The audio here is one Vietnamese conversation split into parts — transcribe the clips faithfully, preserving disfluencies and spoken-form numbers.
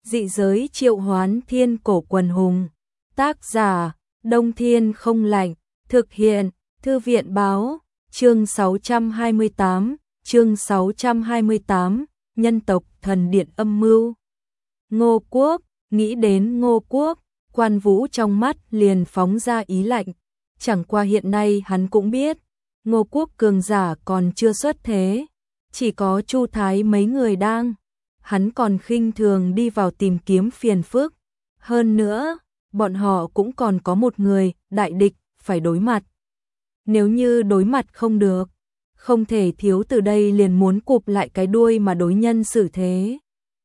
Dị giới triệu hoán thiên cổ quần hùng. Tác giả, Đông Thiên không lạnh. Thực hiện, Thư viện báo. Chương sáu trăm hai mươi tám, chương sáu trăm hai mươi tám, nhân tộc thần điện âm mưu. Ngô Quốc, nghĩ đến Ngô Quốc, Quan Vũ trong mắt liền phóng ra ý lạnh. Chẳng qua hiện nay hắn cũng biết, Ngô Quốc cường giả còn chưa xuất thế, chỉ có Chu Thái mấy người đang. Hắn còn khinh thường đi vào tìm kiếm phiền phức. Hơn nữa, bọn họ cũng còn có một người, đại địch, phải đối mặt. Nếu như đối mặt không được, không thể thiếu từ đây liền muốn cụp lại cái đuôi mà đối nhân xử thế.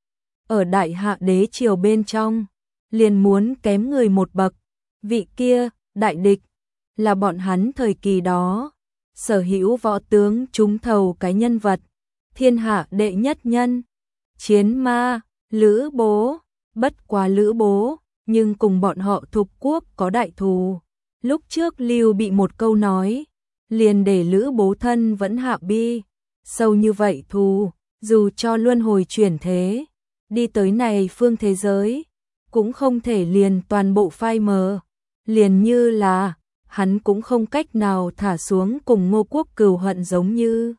Ở đại hạ đế triều bên trong, liền muốn kém người một bậc. Vị kia, đại địch, là bọn hắn thời kỳ đó. Sở hữu võ tướng trúng thầu cái nhân vật, thiên hạ đệ nhất nhân. Chiến ma, Lữ Bố, bất quá Lữ Bố, nhưng cùng bọn họ Thục Quốc có đại thù. Lúc trước Lưu bị một câu nói, liền để Lữ Bố thân vẫn hạ bi. Sâu như vậy thù, dù cho luân hồi chuyển thế, đi tới này phương thế giới, cũng không thể liền toàn bộ phai mờ. Liền như là, hắn cũng không cách nào thả xuống cùng Ngô Quốc cừu hận giống như.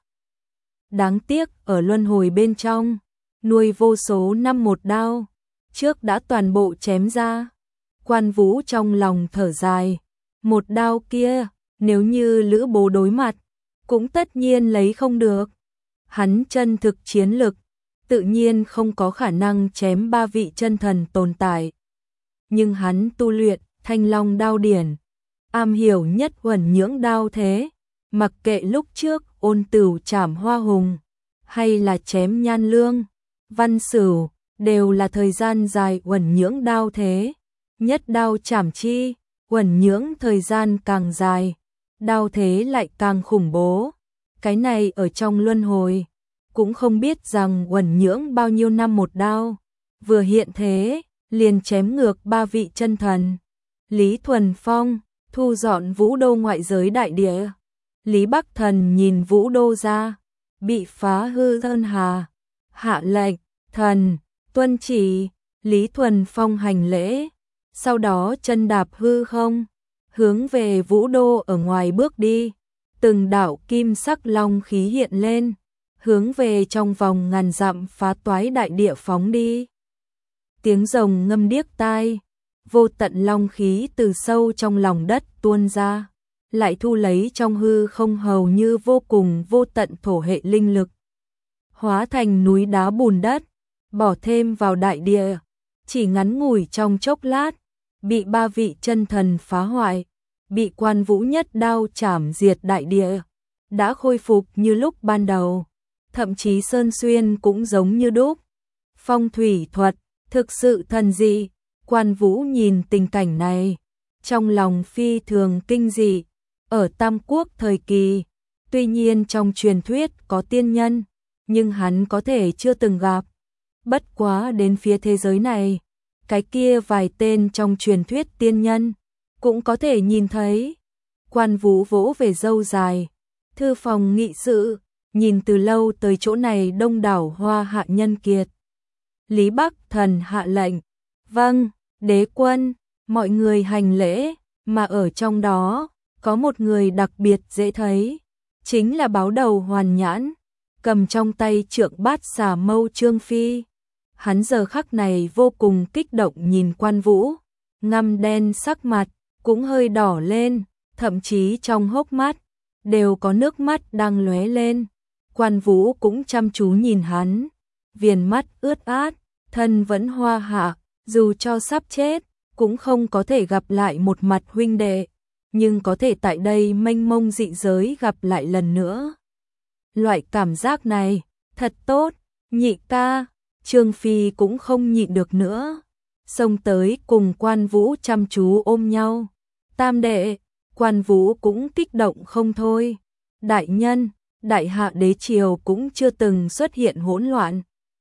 Đáng tiếc ở luân hồi bên trong, nuôi vô số năm một đao, trước đã toàn bộ chém ra. Quan Vũ trong lòng thở dài, một đao kia, nếu như Lữ Bố đối mặt, cũng tất nhiên lấy không được. Hắn chân thực chiến lực, tự nhiên không có khả năng chém ba vị chân thần tồn tại. Nhưng hắn tu luyện Thanh Long đao điển, am hiểu nhất Uẩn Nhưỡng đao thế, mặc kệ lúc trước Ôn Tửu chảm Hoa Hùng, hay là chém Nhan Lương, Văn Sửu, đều là thời gian dài Uẩn Nhưỡng đao thế. Nhất đao chảm chi, Uẩn Nhưỡng thời gian càng dài, đao thế lại càng khủng bố. Cái này ở trong luân hồi, cũng không biết rằng Uẩn Nhưỡng bao nhiêu năm một đao, vừa hiện thế, liền chém ngược ba vị chân thần. Lý Thuần Phong, thu dọn Vũ Đô ngoại giới đại địa. Lý Bắc Thần nhìn Vũ Đô ra, bị phá hư thân hà, hạ lệnh, thần, tuân chỉ. Lý Thuần Phong hành lễ, sau đó chân đạp hư không, hướng về Vũ Đô ở ngoài bước đi. Từng đạo kim sắc long khí hiện lên, hướng về trong vòng ngàn dặm phá toái đại địa phóng đi. Tiếng rồng ngâm điếc tai, vô tận long khí từ sâu trong lòng đất tuôn ra, lại thu lấy trong hư không hầu như vô cùng vô tận thổ hệ linh lực, hóa thành núi đá bùn đất, bỏ thêm vào đại địa. Chỉ ngắn ngủi trong chốc lát, bị ba vị chân thần phá hoại, bị Quan Vũ nhất đao chảm diệt đại địa, đã khôi phục như lúc ban đầu, thậm chí sơn xuyên cũng giống như đúc. Phong thủy thuật, thực sự thần dị. Quan Vũ nhìn tình cảnh này, trong lòng phi thường kinh dị. Ở Tam Quốc thời kỳ, tuy nhiên trong truyền thuyết có tiên nhân, nhưng hắn có thể chưa từng gặp. Bất quá đến phía thế giới này, cái kia vài tên trong truyền thuyết tiên nhân, cũng có thể nhìn thấy. Quan Vũ vỗ về râu dài, thư phòng nghị sự, nhìn từ lâu tới chỗ này đông đảo hoa hạ nhân kiệt. Lý Bắc Thần hạ lệnh, vâng, đế quân, mọi người hành lễ, mà ở trong đó, có một người đặc biệt dễ thấy, chính là báo đầu hoàn nhãn, cầm trong tay trượng bát xà mâu Trương Phi. Hắn giờ khắc này vô cùng kích động nhìn Quan Vũ, ngăm đen sắc mặt, cũng hơi đỏ lên, thậm chí trong hốc mắt, đều có nước mắt đang lóe lên. Quan Vũ cũng chăm chú nhìn hắn, viền mắt ướt át, thân vẫn hoa hạ, dù cho sắp chết, cũng không có thể gặp lại một mặt huynh đệ, nhưng có thể tại đây mênh mông dị giới gặp lại lần nữa. Loại cảm giác này, thật tốt. Nhị ca, Trương Phi cũng không nhịn được nữa, xông tới cùng Quan Vũ chăm chú ôm nhau. Tam đệ, Quan Vũ cũng kích động không thôi. Đại nhân, đại hạ đế triều cũng chưa từng xuất hiện hỗn loạn.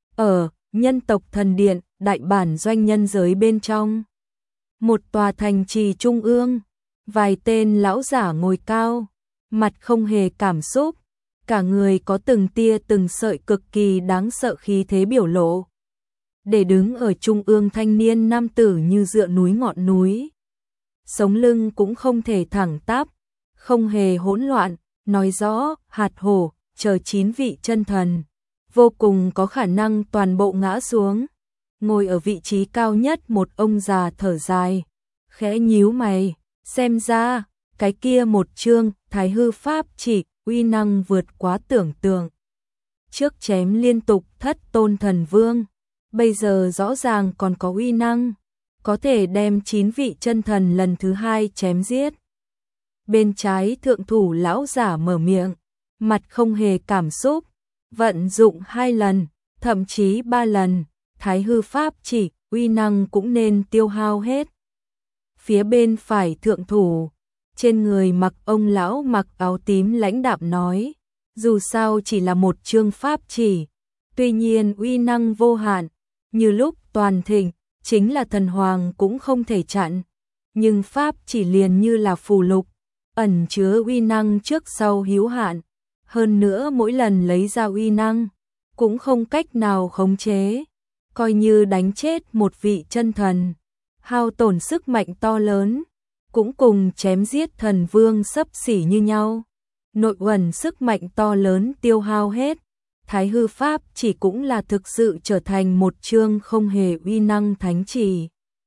Ở nhân tộc thần điện, đại bản doanh nhân giới bên trong, một tòa thành trì trung ương, vài tên lão giả ngồi cao, mặt không hề cảm xúc, cả người có từng tia từng sợi cực kỳ đáng sợ khí thế biểu lộ. để đứng ở trung ương thanh niên nam tử như dựa núi ngọn núi. Sống lưng cũng không thể thẳng tắp, không hề hỗn loạn, nói rõ hạt hổ chờ chín vị chân thần, vô cùng có khả năng toàn bộ ngã xuống. Ngồi ở vị trí cao nhất một ông già thở dài, khẽ nhíu mày, xem ra cái kia một chương Thái Hư Pháp chỉ uy năng vượt quá tưởng tượng. Trước chém liên tục thất tôn thần vương, bây giờ rõ ràng còn có uy năng, có thể đem chín vị chân thần lần thứ hai chém giết. Bên trái thượng thủ lão giả mở miệng, mặt không hề cảm xúc, vận dụng hai lần, thậm chí ba lần, Thái Hư Pháp chỉ uy năng cũng nên tiêu hao hết. Phía bên phải thượng thủ, trên người mặc ông lão mặc áo tím lãnh đạm nói, dù sao chỉ là một chương pháp chỉ, tuy nhiên uy năng vô hạn, như lúc toàn thịnh, chính là thần hoàng cũng không thể chặn, nhưng pháp chỉ liền như là phù lục, ẩn chứa uy năng trước sau hữu hạn, hơn nữa mỗi lần lấy ra uy năng, cũng không cách nào khống chế, coi như đánh chết một vị chân thần, hao tổn sức mạnh to lớn, cũng cùng chém giết thần vương xấp xỉ như nhau. Nội uẩn sức mạnh to lớn tiêu hao hết, Thái Hư Pháp chỉ cũng là thực sự trở thành một chương không hề uy năng thánh chỉ.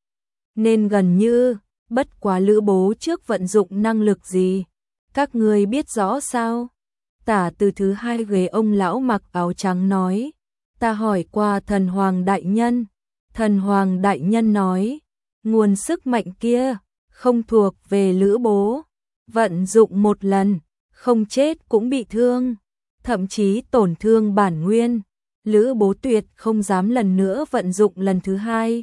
Nên gần như, bất quá Lữ Bố trước vận dụng năng lực gì, các người biết rõ sao? Tả từ thứ hai ghế ông lão mặc áo trắng nói, ta hỏi qua thần hoàng đại nhân, thần hoàng đại nhân nói, nguồn sức mạnh kia, không thuộc về Lữ Bố, vận dụng một lần, không chết cũng bị thương, thậm chí tổn thương bản nguyên, Lữ Bố tuyệt không dám lần nữa vận dụng lần thứ hai.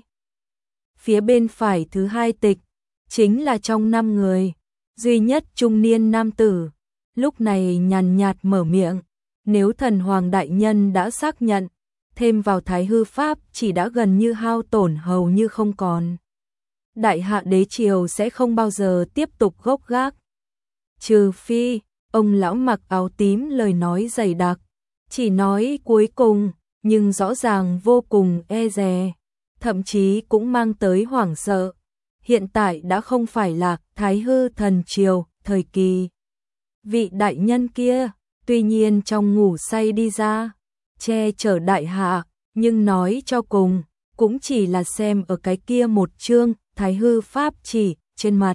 Phía bên phải thứ hai tịch, chính là trong năm người, duy nhất trung niên nam tử, lúc này nhàn nhạt mở miệng, nếu thần hoàng đại nhân đã xác nhận, thêm vào Thái Hư Pháp chỉ đã gần như hao tổn hầu như không còn. Đại hạ đế triều sẽ không bao giờ tiếp tục gốc gác. Trừ phi, ông lão mặc áo tím lời nói dày đặc, chỉ nói cuối cùng, nhưng rõ ràng vô cùng e dè, thậm chí cũng mang tới hoảng sợ. Hiện tại đã không phải là Thái Hư thần triều, thời kỳ. Vị đại nhân kia, tuy nhiên trong ngủ say đi ra, che chở đại hạ, nhưng nói cho cùng, cũng chỉ là xem ở cái kia một chương Thái Hư Pháp chỉ trên mặt.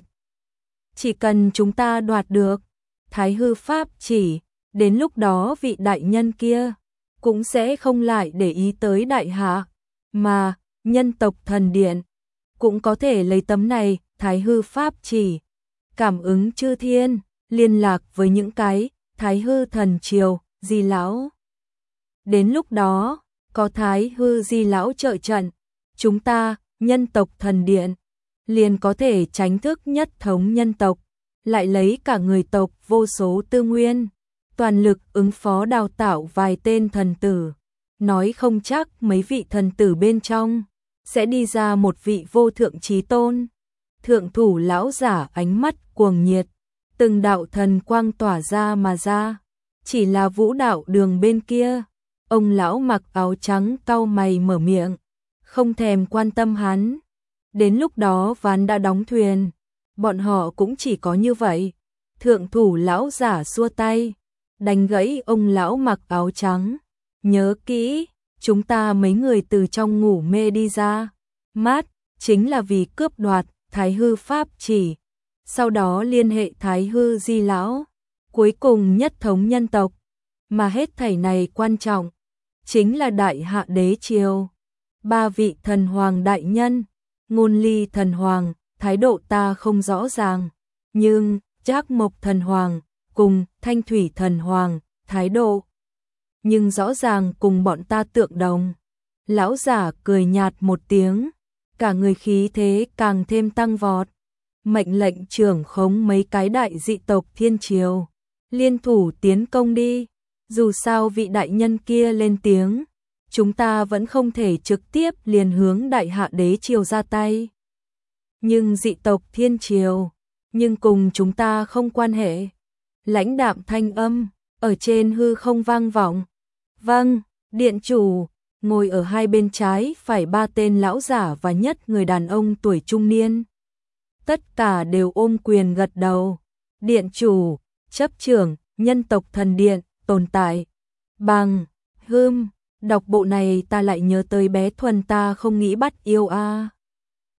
Chỉ cần chúng ta đoạt được Thái Hư Pháp chỉ, đến lúc đó vị đại nhân kia cũng sẽ không lại để ý tới đại hạ, mà nhân tộc thần điện cũng có thể lấy tấm này Thái Hư Pháp chỉ, cảm ứng chư thiên, liên lạc với những cái Thái Hư thần triều, Di lão. Đến lúc đó, có Thái Hư Di lão trợ trận, chúng ta, nhân tộc thần điện, liền có thể tránh thức nhất thống nhân tộc, lại lấy cả người tộc vô số tư nguyên, toàn lực ứng phó đào tạo vài tên thần tử, nói không chắc mấy vị thần tử bên trong sẽ đi ra một vị vô thượng chí tôn. Thượng thủ lão giả ánh mắt cuồng nhiệt, từng đạo thần quang tỏa ra mà ra, chỉ là vũ đạo đường bên kia, ông lão mặc áo trắng cau mày mở miệng, không thèm quan tâm hắn. Đến lúc đó ván đã đóng thuyền, bọn họ cũng chỉ có như vậy. Thượng thủ lão giả xua tay, đánh gãy ông lão mặc áo trắng. Nhớ kỹ, chúng ta mấy người từ trong ngủ mê đi ra, mát, chính là vì cướp đoạt Thái Hư Pháp chỉ, sau đó liên hệ Thái Hư Di lão, cuối cùng nhất thống nhân tộc. Mà hết thảy này quan trọng, chính là đại hạ đế triều. Ba vị thần hoàng đại nhân, Ngôn Ly thần hoàng, thái độ ta không rõ ràng, nhưng Trác Mộc thần hoàng cùng Thanh Thủy thần hoàng, thái độ nhưng rõ ràng cùng bọn ta tượng đồng. Lão giả cười nhạt một tiếng, cả người khí thế càng thêm tăng vọt, mệnh lệnh trưởng khống mấy cái đại dị tộc thiên triều, liên thủ tiến công đi, dù sao vị đại nhân kia lên tiếng, chúng ta vẫn không thể trực tiếp liền hướng đại hạ đế triều ra tay. Nhưng dị tộc thiên triều, nhưng cùng chúng ta không quan hệ. Lãnh đạm thanh âm, ở trên hư không vang vọng. Vâng, điện chủ, ngồi ở hai bên trái phải ba tên lão giả và nhất người đàn ông tuổi trung niên. Tất cả đều ôm quyền gật đầu. Điện chủ, chấp trưởng, nhân tộc thần điện, tồn tại. Bằng, hưm, đọc bộ này ta lại nhớ tới bé Thuần ta không nghĩ bắt yêu a.